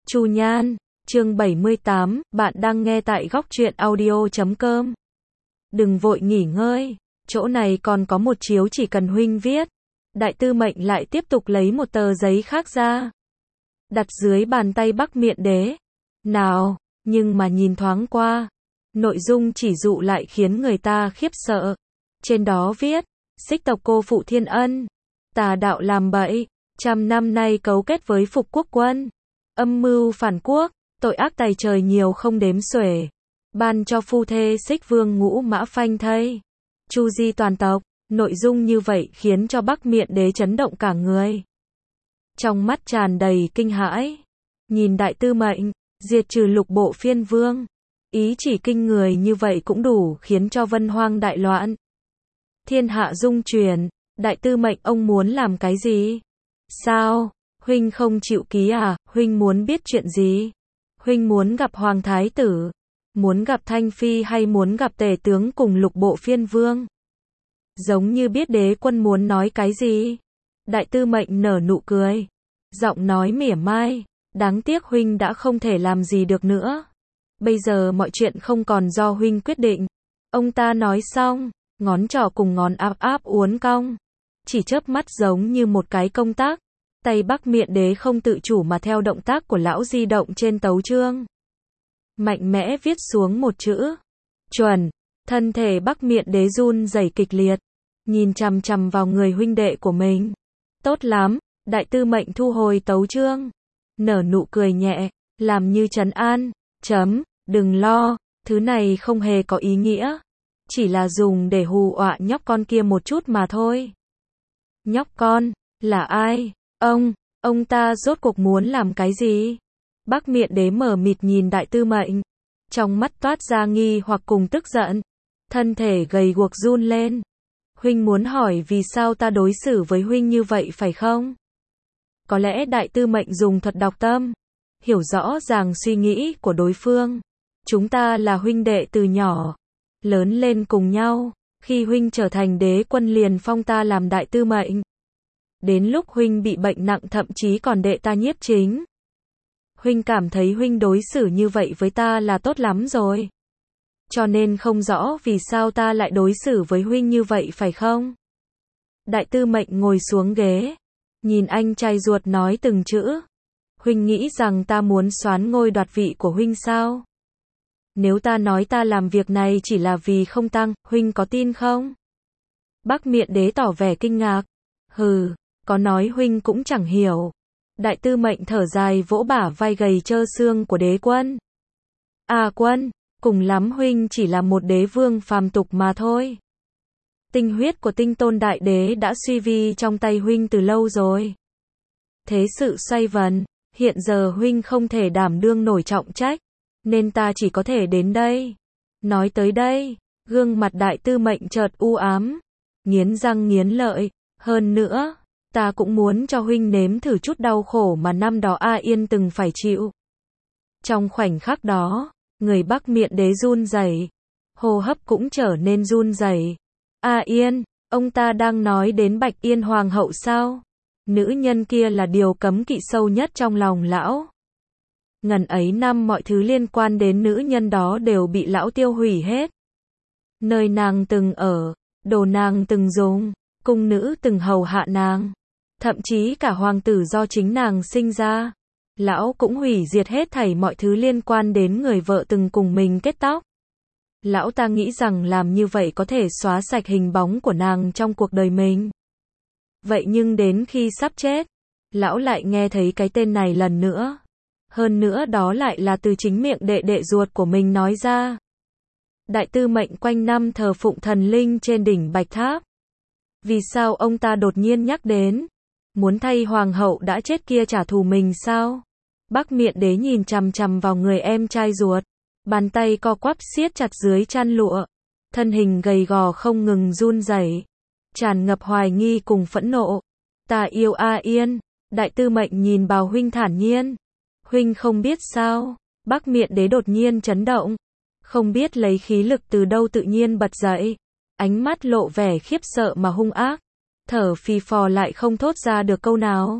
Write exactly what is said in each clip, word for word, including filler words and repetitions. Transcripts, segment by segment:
Chu Nhan, chương bảy mươi tám, bạn đang nghe tại góc truyện audio chấm com. Đừng vội nghỉ ngơi, chỗ này còn có một chiếu chỉ cần huynh viết. Đại tư mệnh lại tiếp tục lấy một tờ giấy khác ra, đặt dưới bàn tay Bắc Miện Đế. Nào, nhưng mà nhìn thoáng qua, nội dung chỉ dụ lại khiến người ta khiếp sợ. Trên đó viết, Xích tộc cô phụ thiên ân, tà đạo làm bậy, trăm năm nay cấu kết với Phục Quốc quân, âm mưu phản quốc, tội ác tày trời nhiều không đếm xuể, ban cho phu thê Xích Vương ngũ mã phanh thây, chu di toàn tộc. Nội dung như vậy khiến cho Bắc Miện Đế chấn động cả người, trong mắt tràn đầy kinh hãi. Nhìn đại tư mệnh diệt trừ lục bộ phiên vương, ý chỉ kinh người như vậy cũng đủ khiến cho vân hoang đại loạn, thiên hạ dung chuyển. Đại tư mệnh ông muốn làm cái gì? Sao? Huynh không chịu ký à? Huynh muốn biết chuyện gì? Huynh muốn gặp hoàng thái tử, muốn gặp Thanh Phi hay muốn gặp tể tướng cùng lục bộ phiên vương? Giống như biết đế quân muốn nói cái gì. Đại tư mệnh nở nụ cười, giọng nói mỉa mai, đáng tiếc huynh đã không thể làm gì được nữa. Bây giờ mọi chuyện không còn do huynh quyết định. Ông ta nói xong, ngón trỏ cùng ngón áp áp uốn cong, chỉ chớp mắt giống như một cái công tắc. Tay Bắc Miện Đế không tự chủ mà theo động tác của lão di động trên tấu chương, mạnh mẽ viết xuống một chữ chuẩn. Thân thể Bắc Miện Đế run rẩy kịch liệt, nhìn chằm chằm vào người huynh đệ của mình. Tốt lắm. Đại tư mệnh thu hồi tấu chương, nở nụ cười nhẹ, làm như trấn an. Chấm, đừng lo, thứ này không hề có ý nghĩa, chỉ là dùng để hù dọa nhóc con kia một chút mà thôi. Nhóc con? Là ai? Ông, ông ta rốt cuộc muốn làm cái gì? Bắc Miện Đế mờ mịt nhìn đại tư mệnh, trong mắt toát ra nghi hoặc cùng tức giận, thân thể gầy guộc run lên. Huynh muốn hỏi vì sao ta đối xử với huynh như vậy phải không? Có lẽ đại tư mệnh dùng thuật đọc tâm, hiểu rõ ràng suy nghĩ của đối phương. Chúng ta là huynh đệ từ nhỏ, lớn lên cùng nhau. Khi huynh trở thành đế quân liền phong ta làm đại tư mệnh. Đến lúc huynh bị bệnh nặng thậm chí còn đệ ta nhiếp chính. Huynh cảm thấy huynh đối xử như vậy với ta là tốt lắm rồi. Cho nên không rõ vì sao ta lại đối xử với huynh như vậy phải không? Đại tư mệnh ngồi xuống ghế, nhìn anh trai ruột nói từng chữ. Huynh nghĩ rằng ta muốn soán ngôi đoạt vị của huynh sao? Nếu ta nói ta làm việc này chỉ là vì không tăng, huynh có tin không? Bắc Miện Đế tỏ vẻ kinh ngạc. Hừ, có nói huynh cũng chẳng hiểu. Đại tư mệnh thở dài vỗ bả vai gầy trơ xương của đế quân. À quân, cùng lắm huynh chỉ là một đế vương phàm tục mà thôi. Tinh huyết của tinh tôn đại đế đã suy vi trong tay huynh từ lâu rồi. Thế sự xoay vần, hiện giờ huynh không thể đảm đương nổi trọng trách, nên ta chỉ có thể đến đây. Nói tới đây, gương mặt đại tư mệnh chợt u ám, nghiến răng nghiến lợi. Hơn nữa, ta cũng muốn cho huynh nếm thử chút đau khổ mà năm đó A Yên từng phải chịu. Trong khoảnh khắc đó, người Bắc Miện Đế run rẩy, hô hấp cũng trở nên run rẩy. A Yên, ông ta đang nói đến Bạch Yên hoàng hậu sao? Nữ nhân kia là điều cấm kỵ sâu nhất trong lòng lão. Ngần ấy năm mọi thứ liên quan đến nữ nhân đó đều bị lão tiêu hủy hết. Nơi nàng từng ở, đồ nàng từng dùng, cung nữ từng hầu hạ nàng, thậm chí cả hoàng tử do chính nàng sinh ra. Lão cũng hủy diệt hết thảy mọi thứ liên quan đến người vợ từng cùng mình kết tóc. Lão ta nghĩ rằng làm như vậy có thể xóa sạch hình bóng của nàng trong cuộc đời mình. Vậy nhưng đến khi sắp chết, lão lại nghe thấy cái tên này lần nữa. Hơn nữa đó lại là từ chính miệng đệ đệ ruột của mình nói ra. Đại tư mệnh quanh năm thờ phụng thần linh trên đỉnh Bạch Tháp. Vì sao ông ta đột nhiên nhắc đến muốn thay hoàng hậu đã chết kia trả thù mình sao? Bắc Miện Đế nhìn chằm chằm vào người em trai ruột, bàn tay co quắp siết chặt dưới chăn lụa, thân hình gầy gò không ngừng run rẩy, tràn ngập hoài nghi cùng phẫn nộ. Ta yêu A Yên. Đại tư mệnh nhìn Bào huynh thản nhiên. Huynh không biết sao? Bắc Miện Đế đột nhiên chấn động, không biết lấy khí lực từ đâu tự nhiên bật dậy, ánh mắt lộ vẻ khiếp sợ mà hung ác, thở phì phò lại không thốt ra được câu nào.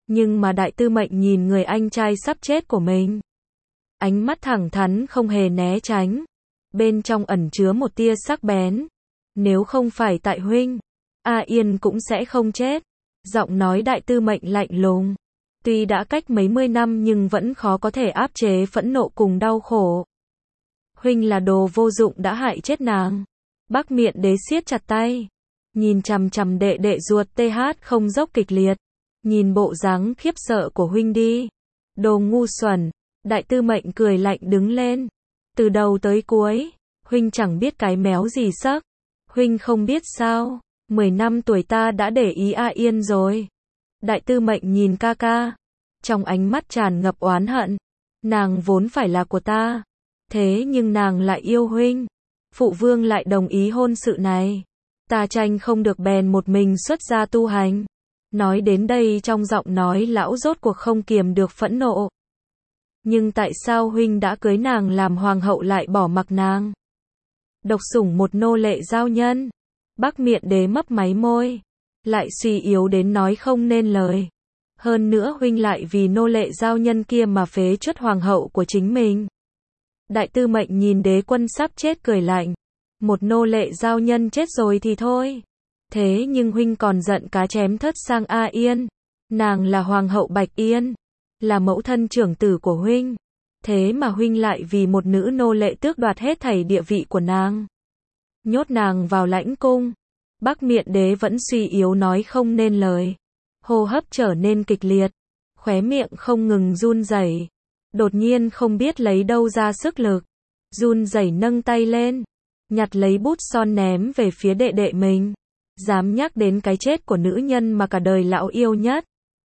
Nhưng mà đại tư mệnh nhìn người anh trai sắp chết của mình. Ánh mắt thẳng thắn không hề né tránh. Bên trong ẩn chứa một tia sắc bén. Nếu không phải tại huynh, A Yên cũng sẽ không chết. Giọng nói đại tư mệnh lạnh lùng. Tuy đã cách mấy mươi năm nhưng vẫn khó có thể áp chế phẫn nộ cùng đau khổ. Huynh là đồ vô dụng đã hại chết nàng. Bắc Miện Đế siết chặt tay. Nhìn chằm chằm đệ đệ ruột tê hát không dốc kịch liệt. Nhìn bộ dáng khiếp sợ của huynh đi. Đồ ngu xuẩn. Đại tư mệnh cười lạnh đứng lên. Từ đầu tới cuối, huynh chẳng biết cái méo gì sắc. Huynh không biết sao, mười năm tuổi ta đã để ý A Yên rồi. Đại tư mệnh nhìn ca ca. Trong ánh mắt tràn ngập oán hận. Nàng vốn phải là của ta. Thế nhưng nàng lại yêu huynh. Phụ vương lại đồng ý hôn sự này. Ta tranh không được bèn một mình xuất gia tu hành. Nói đến đây trong giọng nói lão rốt cuộc không kiềm được phẫn nộ. Nhưng tại sao huynh đã cưới nàng làm hoàng hậu lại bỏ mặc nàng? Độc sủng một nô lệ giao nhân. Bắc Miện Đế mấp máy môi. Lại suy yếu đến nói không nên lời. Hơn nữa huynh lại vì nô lệ giao nhân kia mà phế truất hoàng hậu của chính mình. Đại tư mệnh nhìn đế quân sắp chết cười lạnh. Một nô lệ giao nhân chết rồi thì thôi. Thế nhưng huynh còn giận cá chém thớt sang A Yên. Nàng là hoàng hậu Bạch Yên. Là mẫu thân trưởng tử của huynh. Thế mà huynh lại vì một nữ nô lệ tước đoạt hết thảy địa vị của nàng. Nhốt nàng vào lãnh cung. Bắc Miện Đế vẫn suy yếu nói không nên lời. Hô hấp trở nên kịch liệt. Khóe miệng không ngừng run rẩy. Đột nhiên không biết lấy đâu ra sức lực. Run rẩy nâng tay lên. Nhặt lấy bút son ném về phía đệ đệ mình. Dám nhắc đến cái chết của nữ nhân mà cả đời lão yêu nhất.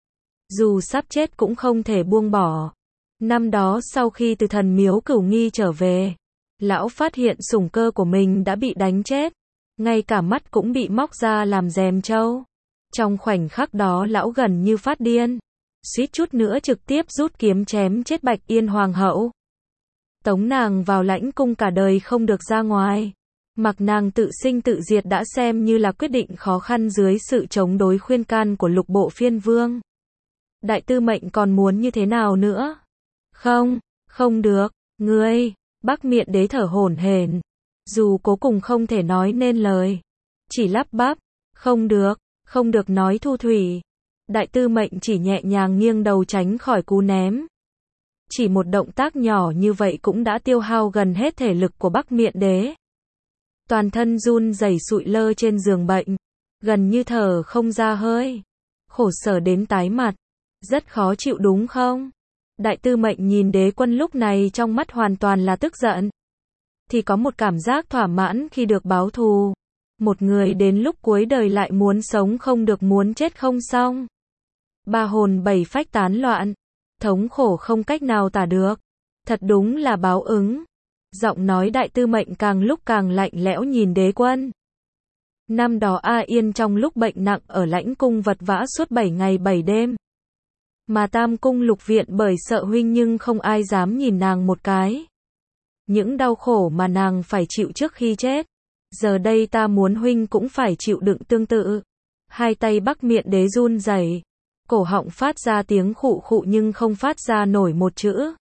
Dù sắp chết cũng không thể buông bỏ. Năm đó sau khi từ thần miếu Cửu Nghi trở về, lão phát hiện sủng cơ của mình đã bị đánh chết. Ngay cả mắt cũng bị móc ra làm rèm trâu. Trong khoảnh khắc đó lão gần như phát điên. Suýt chút nữa trực tiếp rút kiếm chém chết Bạch Yên hoàng hậu. Tống nàng vào lãnh cung cả đời không được ra ngoài. Mặc nàng tự sinh tự diệt đã xem như là quyết định khó khăn dưới sự chống đối khuyên can của lục bộ phiên vương. Đại tư mệnh còn muốn như thế nào nữa? Không, không được, ngươi, Bắc Miện Đế thở hổn hển. Dù cố cùng không thể nói nên lời. Chỉ lắp bắp, không được, không được nói thu thủy. Đại tư mệnh chỉ nhẹ nhàng nghiêng đầu tránh khỏi cú ném. Chỉ một động tác nhỏ như vậy cũng đã tiêu hao gần hết thể lực của Bắc Miện Đế. Toàn thân run rẩy sụi lơ trên giường bệnh. Gần như thở không ra hơi. Khổ sở đến tái mặt. Rất khó chịu đúng không? Đại tư mệnh nhìn đế quân lúc này trong mắt hoàn toàn là tức giận. Thì có một cảm giác thỏa mãn khi được báo thù. Một người đến lúc cuối đời lại muốn sống không được muốn chết không xong. Ba hồn bảy phách tán loạn. Thống khổ không cách nào tả được. Thật đúng là báo ứng. Giọng nói đại tư mệnh càng lúc càng lạnh lẽo nhìn đế quân. Năm đó A Yên trong lúc bệnh nặng ở lãnh cung vật vã suốt bảy ngày bảy đêm. Mà Tam cung lục viện bởi sợ huynh nhưng không ai dám nhìn nàng một cái. Những đau khổ mà nàng phải chịu trước khi chết. Giờ đây ta muốn huynh cũng phải chịu đựng tương tự. Hai tay Bắc Miện Đế run rẩy. Cổ họng phát ra tiếng khụ khụ nhưng không phát ra nổi một chữ.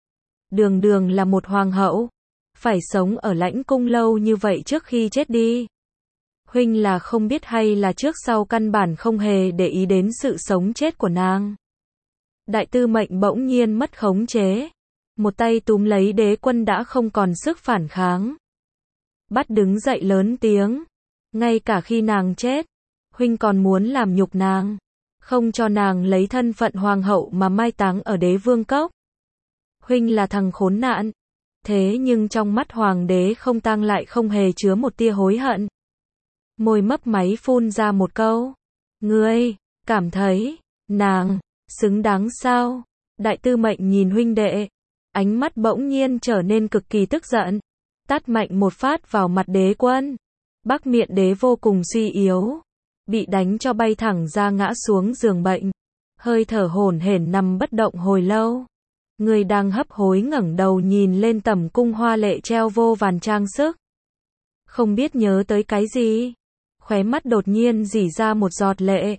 Đường đường là một hoàng hậu. Phải sống ở lãnh cung lâu như vậy trước khi chết đi. Huynh là không biết hay là trước sau căn bản không hề để ý đến sự sống chết của nàng. Đại tư mệnh bỗng nhiên mất khống chế. Một tay túm lấy đế quân đã không còn sức phản kháng. Bắt đứng dậy lớn tiếng. Ngay cả khi nàng chết, huynh còn muốn làm nhục nàng. Không cho nàng lấy thân phận hoàng hậu mà mai táng ở đế vương cốc. Huynh là thằng khốn nạn. Thế nhưng trong mắt hoàng đế không tang lại không hề chứa một tia hối hận. Môi mấp máy phun ra một câu. Ngươi, cảm thấy, nàng, xứng đáng sao? Đại tư mệnh nhìn huynh đệ. Ánh mắt bỗng nhiên trở nên cực kỳ tức giận. Tát mạnh một phát vào mặt đế quân. Bắc Miện Đế vô cùng suy yếu. Bị đánh cho bay thẳng ra ngã xuống giường bệnh. Hơi thở hổn hển nằm bất động hồi lâu. Người đang hấp hối ngẩng đầu nhìn lên tầm cung hoa lệ treo vô vàn trang sức. Không biết nhớ tới cái gì. Khóe mắt đột nhiên rỉ ra một giọt lệ.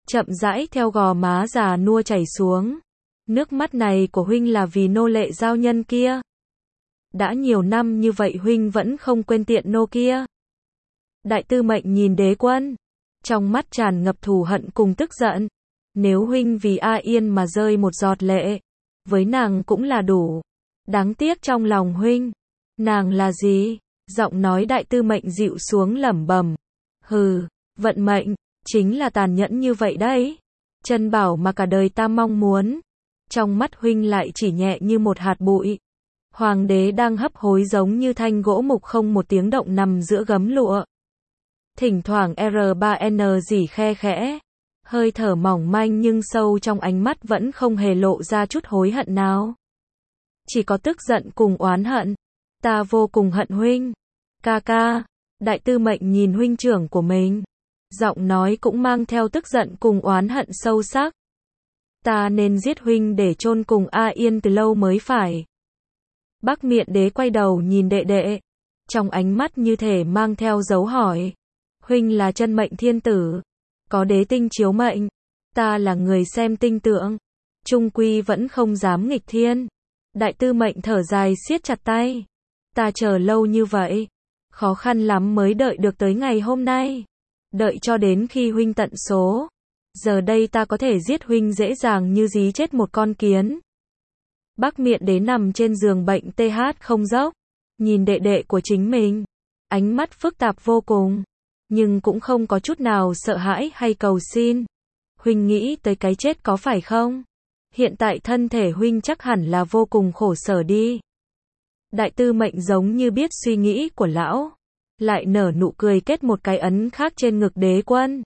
chậm rãi theo gò má già nua chảy xuống. Nước mắt này của huynh là vì nô lệ giao nhân kia. Đã nhiều năm như vậy huynh vẫn không quên tiện nô kia. Đại tư mệnh nhìn đế quân, trong mắt tràn ngập thù hận cùng tức giận. Nếu huynh vì A Yên mà rơi một giọt lệ, với nàng cũng là đủ. Đáng tiếc trong lòng huynh, nàng là gì? Giọng nói đại tư mệnh dịu xuống lẩm bẩm. Hừ, vận mệnh, chính là tàn nhẫn như vậy đấy. Chân bảo mà cả đời ta mong muốn. Trong mắt huynh lại chỉ nhẹ như một hạt bụi. Hoàng đế đang hấp hối giống như thanh gỗ mục không một tiếng động nằm giữa gấm lụa. Thỉnh thoảng R ba N rỉ khe khẽ. Hơi thở mỏng manh nhưng sâu trong ánh mắt vẫn không hề lộ ra chút hối hận nào. Chỉ có tức giận cùng oán hận. Ta vô cùng hận huynh. Ca ca. Đại tư mệnh nhìn huynh trưởng của mình. Giọng nói cũng mang theo tức giận cùng oán hận sâu sắc. Ta nên giết huynh để chôn cùng A Yên từ lâu mới phải. Bắc Miện Đế quay đầu nhìn đệ đệ. Trong ánh mắt như thể mang theo dấu hỏi. Huynh là chân mệnh thiên tử. Có đế tinh chiếu mệnh. Ta là người xem tinh tượng. Trung quy vẫn không dám nghịch thiên. Đại tư mệnh thở dài siết chặt tay. Ta chờ lâu như vậy. Khó khăn lắm mới đợi được tới ngày hôm nay. Đợi cho đến khi huynh tận số. Giờ đây ta có thể giết huynh dễ dàng như dí chết một con kiến. Bắc Miện Đế nằm trên giường bệnh T H không dốc. Nhìn đệ đệ của chính mình. Ánh mắt phức tạp vô cùng. Nhưng cũng không có chút nào sợ hãi hay cầu xin. Huynh nghĩ tới cái chết có phải không? Hiện tại thân thể huynh chắc hẳn là vô cùng khổ sở đi. Đại tư mệnh giống như biết suy nghĩ của lão. Lại nở nụ cười kết một cái ấn khác trên ngực đế quân.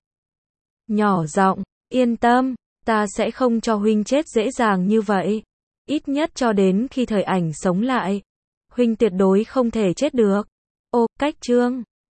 Nhỏ giọng, yên tâm, ta sẽ không cho huynh chết dễ dàng như vậy. Ít nhất cho đến khi thời ảnh sống lại. Huynh tuyệt đối không thể chết được. Ô, cách chương.